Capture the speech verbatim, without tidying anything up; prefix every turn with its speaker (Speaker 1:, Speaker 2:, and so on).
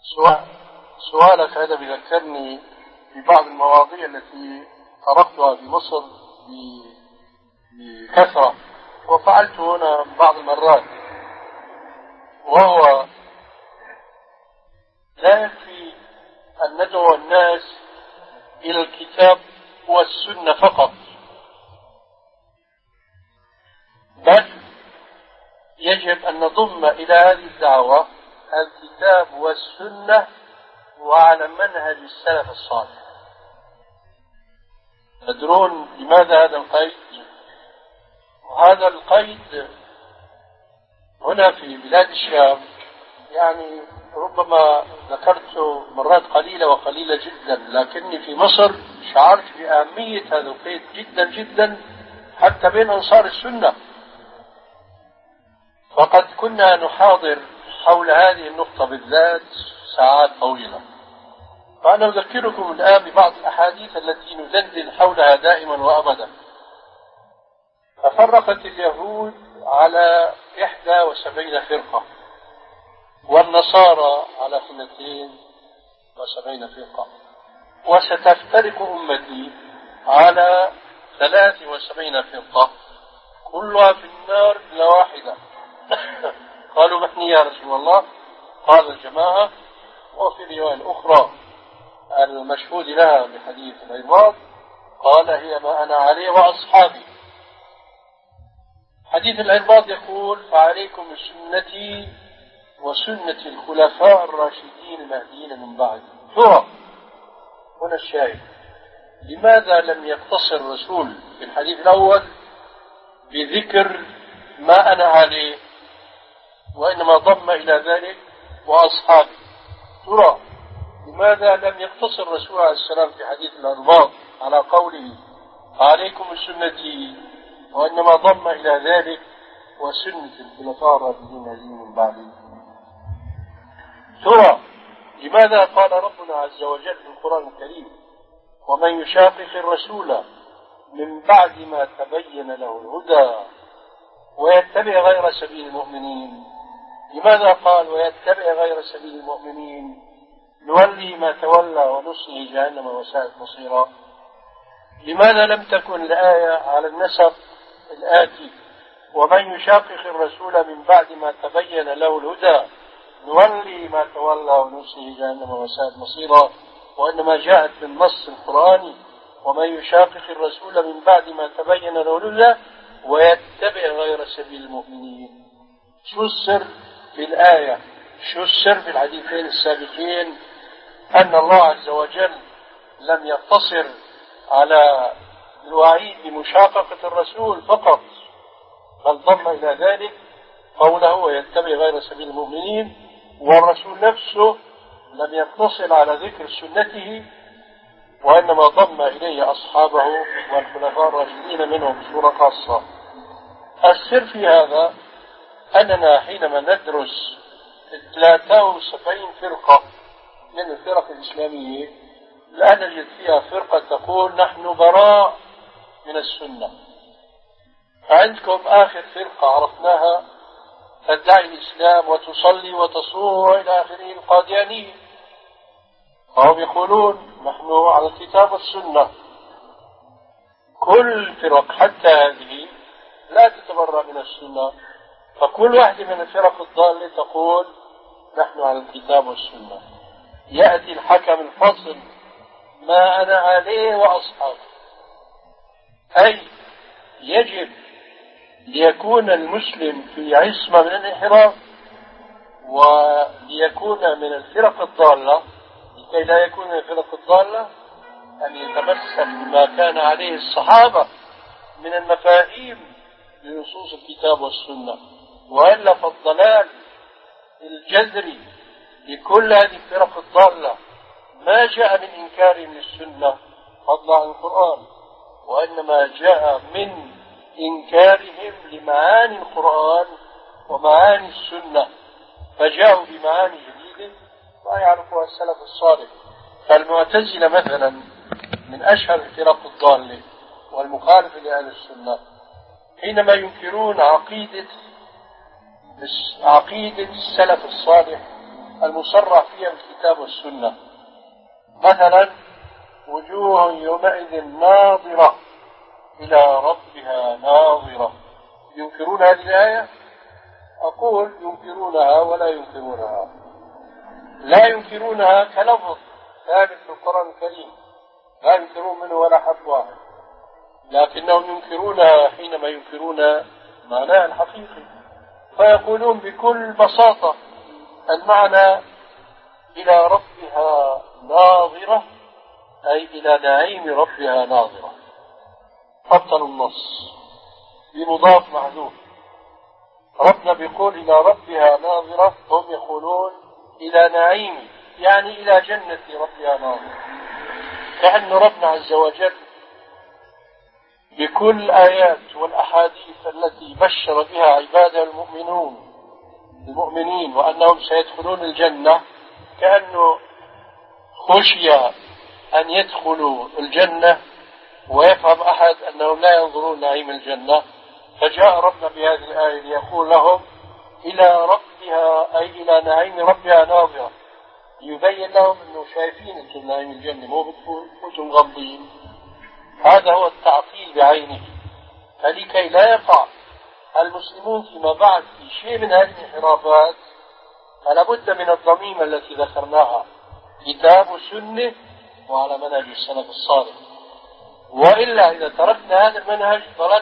Speaker 1: سؤال سؤالك هذا بذكرني ببعض المواضيع التي طرقتها في مصر بكثرة، وفعلت هنا بعض المرات، وهو لا يكفي أن ندعو الناس إلى الكتاب والسنة فقط، بل يجب أن نضم إلى هذه الدعوة الكتاب والسنة وعلى منهج السلف الصالح. تدرون لماذا هذا القيد؟ وهذا القيد هنا في بلاد الشام يعني ربما ذكرت مرات قليلة وقليلة جدا، لكني في مصر شعرت بأهمية هذا القيد جدا جدا حتى بين أنصار السنة، فقد كنا نحاضر حول هذه النقطة بالذات ساعات طويلة. فأنا أذكركم الآن ببعض الأحاديث التي ندندن حولها دائما وأبدا. تفرقت اليهود على إحدى وسبعين فرقة، والنصارى على اثنتين وسبعين فرقة، وستفترق أمتي على ثلاث وسبعين فرقة كلها في النار إلا واحدة. قالوا من يا رسول الله؟ قال الجماعة. وفي رواية أخرى المشهود لها بحديث العباد قال هي ما أنا عليه وأصحابي. حديث العباد يقول فعليكم بسنتي وسنة الخلفاء الراشدين المهديين من بعد. هو هنا الشاهد، لماذا لم يقتصر الرسول في الحديث الأول بذكر ما أنا عليه وإنما ضم إلى ذلك وأصحابي؟ ترى لماذا لم يقتصر الرسول عليه السلام في حديث الأرباط على قوله عليكم بسنتي وإنما ضم إلى ذلك وسنة الخلفاء الراشدين من بعد؟ ترى لماذا قال ربنا عز وجل في القرآن الكريم ومن يشاقق الرسول من بعد ما تبين له الهدى ويتبع غير سبيل المؤمنين؟ لماذا قال ويتبع غير سبيل المؤمنين نولي ما تولى ونصله جهنم وساءت مصيرا؟ لماذا لم تكن الآية على النسق الآتي ومن يشاقق الرسول من بعد ما تبين له الهدى نولي ما تولى ونصله جهنم وساءت مصيرا، وإنما جاءت بالنص القرآني ومن يشاقق الرسول من بعد ما تبين له الهدى ويتبع غير سبيل المؤمنين؟ شو السر في الآية؟ شو السر في الحديثين السابقين؟ أن الله عز وجل لم يقتصر على الوعيد بمشاققة الرسول فقط، بل ضم إلى ذلك قوله ويتبع غير سبيل المؤمنين، والرسول نفسه لم يقتصر على ذكر سنته وإنما ضم إليه أصحابه والخلفاء الراشدين منهم بصورة خاصة. السر في هذا أننا حينما ندرس ثلاثة وسبعين فرقة من الفرق الإسلامية لا نجد فيها فرقة تقول نحن براء من السنة. عندكم آخر فرقة عرفناها تدعي الإسلام وتصلي وتصوم وإلى آخره القاديانية، فهم يقولون نحن على الكتاب والسنة. كل الفرق حتى هذه لا تتبرأ من السنة، فكل واحدة من الفرق الضالة تقول نحن على الكتاب والسنة. يأتي الحكم الفصل ما أنا عليه وأصحابي، أي يجب ليكون المسلم في عصمة من الانحراف وليكون من الفرق الضالة، لكي لا يكون من الفرق الضالة أن يتمسك بما كان عليه الصحابة من المفاهيم لنصوص الكتاب والسنة، وإلا فالضلال الجذري لكل هذه الفرق الضالة ما جاء من إنكارهم للسنة فضلا عن القرآن، وإنما جاء من إنكارهم لمعاني القرآن ومعاني السنة، فجاءوا بمعاني جديدة لا يعرفها السلف الصالح. فالمعتزلة مثلا من أشهر الفرق الضالة والمخالفة لأهل السنة حينما ينكرون عقيدة عقيدة السلف الصالح المصرح فيها بالكتاب والسنة. مثلا وجوه يومئذ ناظرة إلى ربها ناظرة، ينكرون هذه الآية؟ أقول ينكرونها ولا ينكرونها. لا ينكرونها كلفظ ثابت في القرآن الكريم، لا ينكرون منه ولا حرف واحد، لكنهم ينكرونها حينما ينكرون معناها الحقيقي، فيقولون بكل بساطة المعنى إلى ربها ناظرة أي إلى نعيم ربها ناظرة. فصلوا النص بمضاف محذوف. ربنا بيقول إلى ربها ناظرة، هم يقولون إلى نعيم يعني إلى جنة ربها ناظرة. كأن ربنا عز وجل بكل الآيات والأحاديث التي بشر بها عباده المؤمنون المؤمنين وأنهم سيدخلون الجنة، كأنه خشي أن يدخلوا الجنة ويفهم أحد أنهم لا ينظرون نعيم الجنة، فجاء ربنا بهذه الآية ليقول لهم إلى ربها أي إلى نعيم ربها ناظرة، يبين لهم أنه شايفين نعيم الجنة مو بتكونوا مغمضين. هذا هو التعطيل بعينه. فلكي لا يقع المسلمون فيما بعد في شيء من هذه الانحرافات فلا بد من الضميمة التي ذكرناها، كتاب وسنة وعلى منهج السلف الصالح. وإلا إذا تركنا هذا المنهج ضللنا